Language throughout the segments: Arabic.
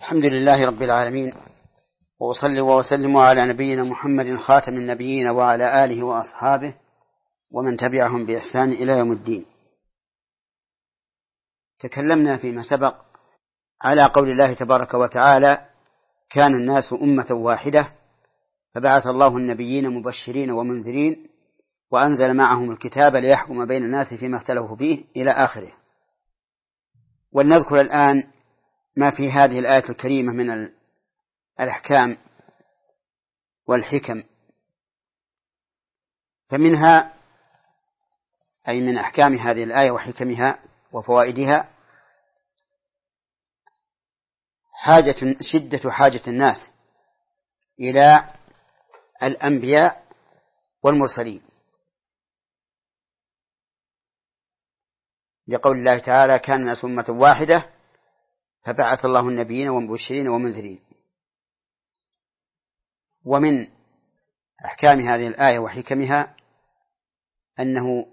الحمد لله رب العالمين، وأصلي وأسلم على نبينا محمد خاتم النبيين وعلى آله وأصحابه ومن تبعهم بإحسان إلى يوم الدين. تكلمنا فيما سبق على قول الله تبارك وتعالى: كان الناس أمة واحدة فبعث الله النبيين مبشرين ومنذرين وأنزل معهم الكتاب ليحكم بين الناس فيما اختلفوا فيه إلى آخره. ولنذكر الآن ما في هذه الآية الكريمة من الأحكام والحكم. فمنها أي من أحكام هذه الآية وحكمها وفوائدها شدة حاجة الناس إلى الأنبياء والمرسلين، لقول الله تعالى: كان الناس أمة واحدة فبعث الله النبيين ومبشرين ومنذرين. ومن أحكام هذه الآية وحكمها أنه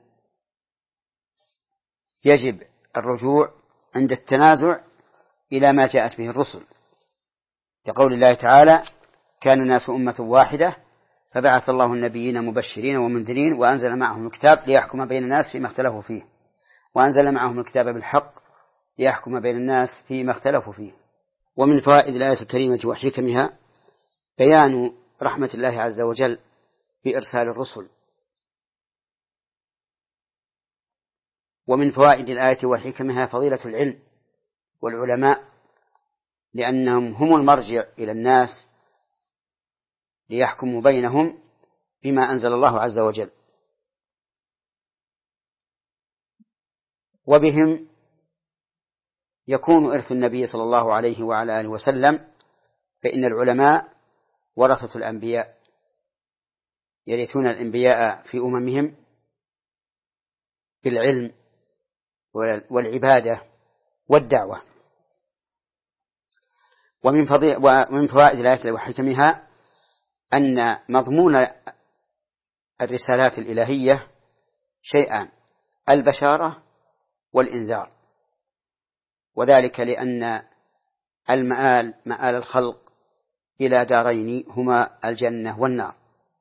يجب الرجوع عند التنازع إلى ما جاءت به الرسل، لقول الله تعالى: كان الناس أمة واحدة فبعث الله النبيين مبشرين ومنذرين وأنزل معهم الكتاب ليحكم بين الناس فيما اختلفوا فيه وأنزل معهم الكتاب بالحق ليحكم بين الناس فيما اختلفوا فيه. ومن فوائد الآية الكريمة وحكمها بيان رحمة الله عز وجل بإرسال الرسل. ومن فوائد الآية وحكمها فضيلة العلم والعلماء، لأنهم هم المرجع إلى الناس ليحكموا بينهم بما أنزل الله عز وجل، وبهم يكون إرث النبي صلى الله عليه وعلى آله وسلم، فإن العلماء ورثة الأنبياء يرثون الأنبياء في أممهم بالعلم والعبادة والدعوة. ومن فوائد الآية وحكمها أن مضمون الرسالات الإلهية شيئان: البشارة والإنذار، وذلك لأن مآل الخلق إلى دارين هما الجنة والنار،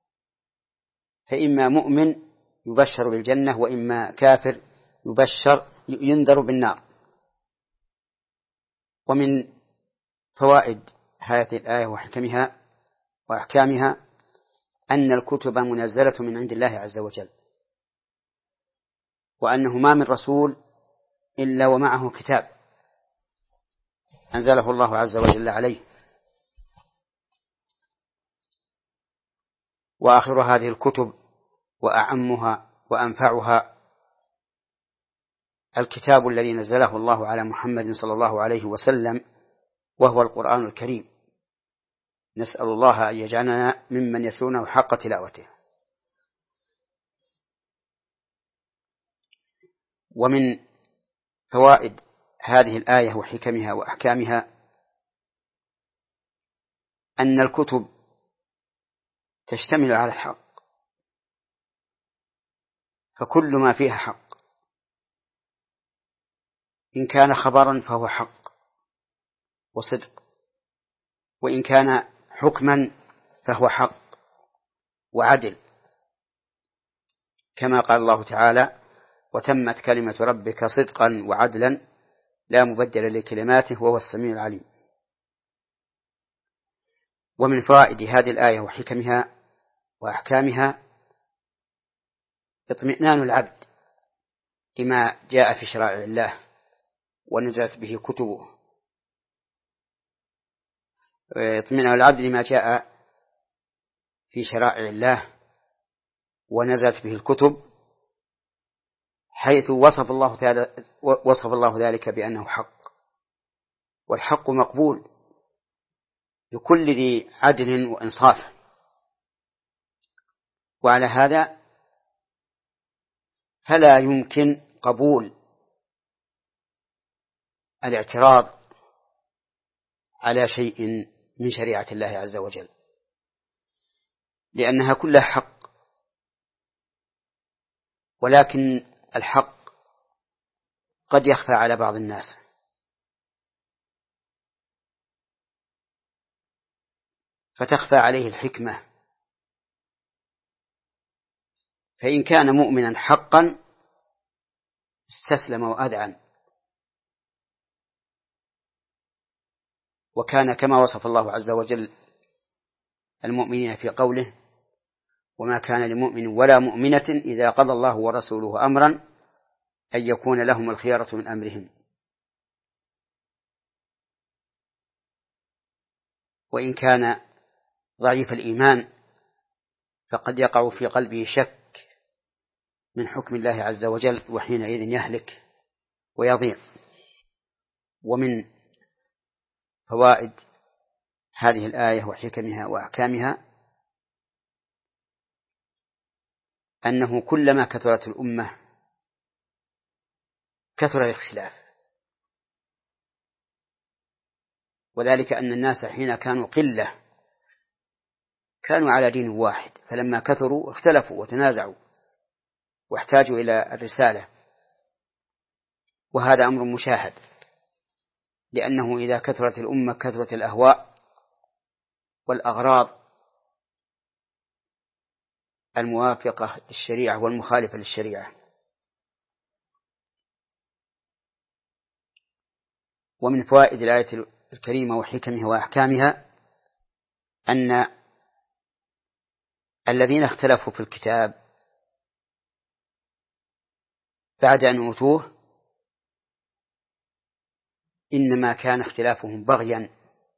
فإما مؤمن يبشر بالجنة وإما كافر ينذر بالنار. ومن فوائد هذه الآية وحكمها وأحكامها أن الكتب منزلة من عند الله عز وجل، وأنه ما من رسول إلا ومعه كتاب أنزله الله عز وجل عليه. وآخر هذه الكتب وأعمها وأنفعها الكتاب الذي نزله الله على محمد صلى الله عليه وسلم، وهو القرآن الكريم. نسأل الله أن يجعلنا ممن يتلونه حق تلاوته. ومن فوائد هذه الآية وحكمها وأحكامها أن الكتب تشتمل على الحق، فكل ما فيها حق، إن كان خبرا فهو حق وصدق، وإن كان حكما فهو حق وعدل، كما قال الله تعالى: وتمت كلمة ربك صدقا وعدلا لا مبدل لكلماته وهو السميع العليم. ومن فوائد هذه الآية وحكمها وأحكامها اطمئنان العبد لما جاء في شرائع الله ونزلت به كتبه، اطمئنان العبد لما جاء في شرائع الله ونزلت به الكتب، حيث وصف الله ذلك بأنه حق، والحق مقبول لكل ذي عدل وإنصاف. وعلى هذا فلا يمكن قبول الاعتراض على شيء من شريعة الله عز وجل، لأنها كلها حق، ولكن الحق قد يخفى على بعض الناس، فتخفى عليه الحكمة، فإن كان مؤمنا حقا استسلم وأذعن، وكان كما وصف الله عز وجل المؤمنين في قوله: وما كان لمؤمن ولا مؤمنة إذا قضى الله ورسوله أمرا أن يكون لهم الخيارة من أمرهم. وإن كان ضعيف الإيمان فقد يقع في قلبه شك من حكم الله عز وجل، وحينئذ يهلك ويضيع. ومن فوائد هذه الآية وحكمها وأحكامها أنه كلما كثرت الأمة كثر الاختلاف، وذلك أن الناس حين كانوا قلة كانوا على دين واحد، فلما كثروا اختلفوا وتنازعوا واحتاجوا إلى الرسالة، وهذا أمر مشاهد، لأنه إذا كثرت الأمة كثرت الأهواء والأغراض الموافقة للشريعة والمخالفة للشريعة. ومن فوائد الآية الكريمة وحكمها وأحكامها أن الذين اختلفوا في الكتاب بعد أن أوتوه إنما كان اختلافهم بغيا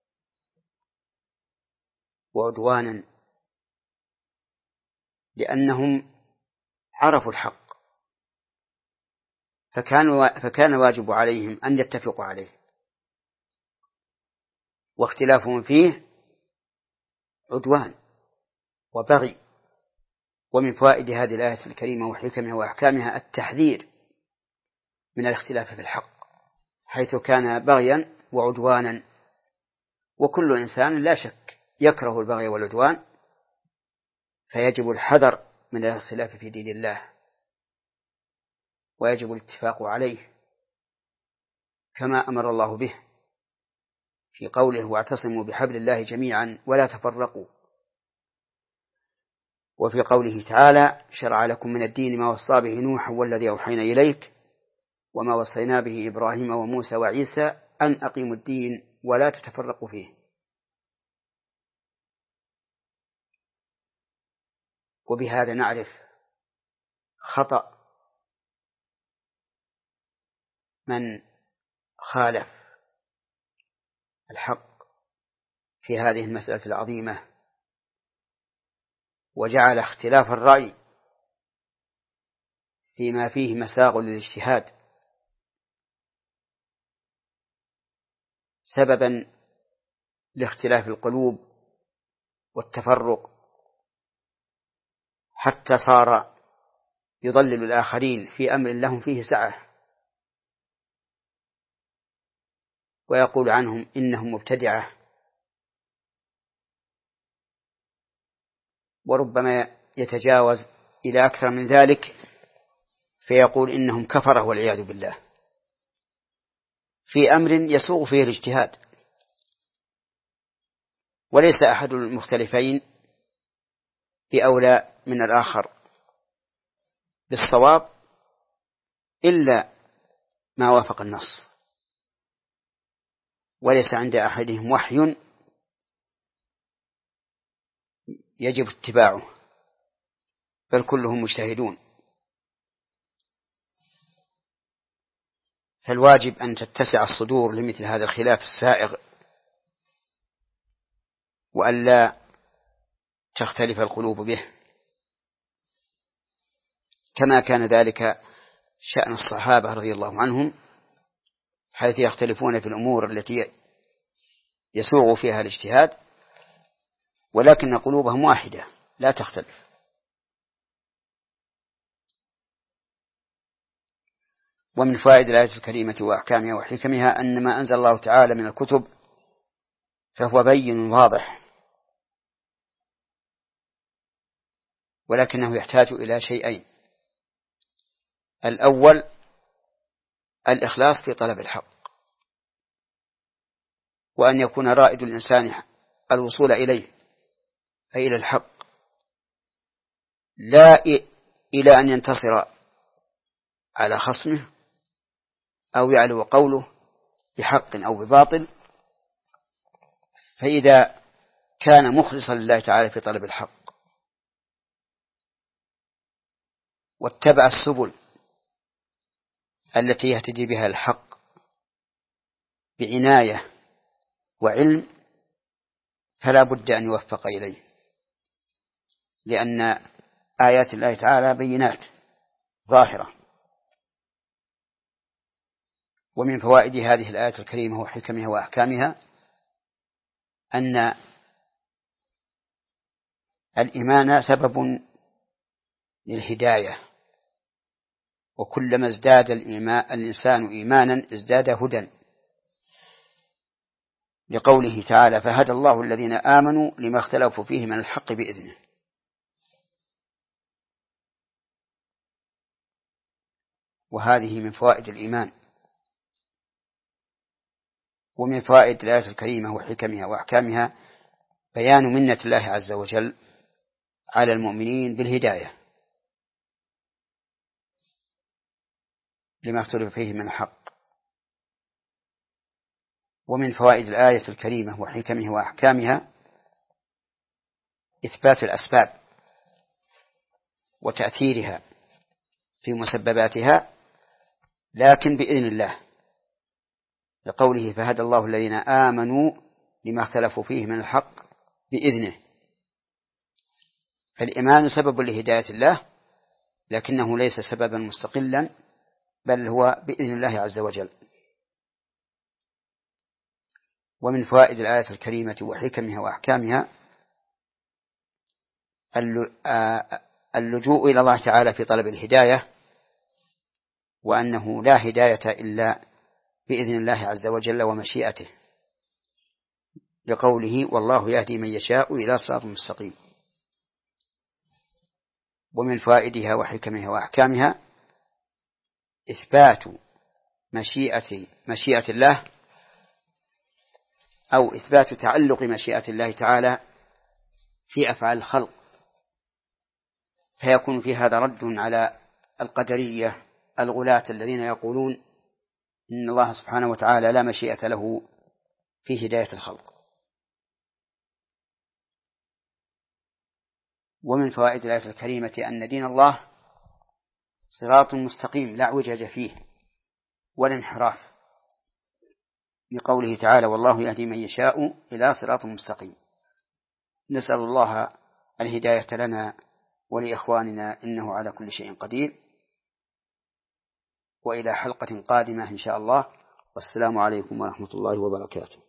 وعدوانا، لأنهم عرفوا الحق فكان واجب عليهم أن يتفقوا عليه، واختلافهم فيه عدوان وبغي. ومن فوائد هذه الآية الكريمة وحكمها وأحكامها التحذير من الاختلاف في الحق، حيث كان بغيا وعدوانا، وكل إنسان لا شك يكره البغي والعدوان، فيجب الحذر من الاختلاف في دين الله، ويجب الاتفاق عليه كما أمر الله به في قوله: واعتصموا بحبل الله جميعا ولا تفرقوا. وفي قوله تعالى: شرع لكم من الدين ما وصى به نوح والذي أوحينا إليك وما وصينا به إبراهيم وموسى وعيسى أن أقيموا الدين ولا تتفرقوا فيه. وبهذا نعرف خطأ من خالف الحق في هذه المسألة العظيمة، وجعل اختلاف الرأي فيما فيه مساغ للاجتهاد سببا لاختلاف القلوب والتفرق، حتى صار يضلل الآخرين في أمر لهم فيه سعة، ويقول عنهم إنهم مبتدعة، وربما يتجاوز إلى أكثر من ذلك فيقول إنهم كفرة والعياذ بالله في أمر يسوغ فيه الاجتهاد. وليس أحد المختلفين بأولى من الآخر بالصواب إلا ما وافق النص، وليس عند أحدهم وحي يجب اتباعه، بل كلهم مجتهدون. فالواجب أن تتسع الصدور لمثل هذا الخلاف السائغ، وأن لا تختلف القلوب به، كما كان ذلك شأن الصحابة رضي الله عنهم، حيث يختلفون في الأمور التي يسوغ فيها الاجتهاد، ولكن قلوبهم واحدة لا تختلف. ومن فوائد الآية الكريمة وأحكامها وحكمها أن ما أنزل الله تعالى من الكتب فهو بين واضح، ولكنه يحتاج إلى شيئين: الأول الإخلاص في طلب الحق، وأن يكون رائد الإنسان الوصول إليه، أي إلى الحق، لا إلى أن ينتصر على خصمه أو يعلو قوله بحق أو بباطل. فإذا كان مخلصا لله تعالى في طلب الحق واتبع السبل التي يهتدي بها الحق بعناية وعلم، فلا بد أن يوفق إليه، لأن آيات الله تعالى بينات ظاهرة. ومن فوائد هذه الآية الكريمة وحكمها وأحكامها أن الإيمان سبب للهداية، وكلما ازداد الإنسان إيمانا ازداد هدى، لقوله تعالى: فهدى الله الذين آمنوا لما اختلفوا فيه من الحق بإذنه. وهذه من فوائد الإيمان. ومن فوائد الآية الكريمة وحكمها وأحكامها بيان منة الله عز وجل على المؤمنين بالهداية لما اختلف فيه من الحق. ومن فوائد الآية الكريمة وحكمها وأحكامها إثبات الأسباب وتأثيرها في مسبباتها، لكن بإذن الله، لقوله: فهدى الله الذين آمنوا لما اختلفوا فيه من الحق بإذنه. فالإيمان سبب لهداية الله، لكنه ليس سببا مستقلا، بل هو بإذن الله عز وجل. ومن فوائد الآية الكريمة وحكمها وأحكامها اللجوء إلى الله تعالى في طلب الهداية، وأنه لا هداية إلا بإذن الله عز وجل ومشيئته، لقوله: والله يهدي من يشاء إلى صراط مستقيم. ومن فوائدها وحكمها وأحكامها إثبات مشيئة الله، أو إثبات تعلق مشيئة الله تعالى في أفعال الخلق، فيكون في هذا رد على القدرية الغلاة الذين يقولون إن الله سبحانه وتعالى لا مشيئة له في هداية الخلق. ومن فوائد الآية الكريمة أن دين الله صراط مستقيم لا اعوجاج فيه ولا انحراف، لقوله تعالى: والله يهدي من يشاء إلى صراط مستقيم. نسأل الله الهداية لنا ولإخواننا، إنه على كل شيء قدير. وإلى حلقة قادمة إن شاء الله، والسلام عليكم ورحمة الله وبركاته.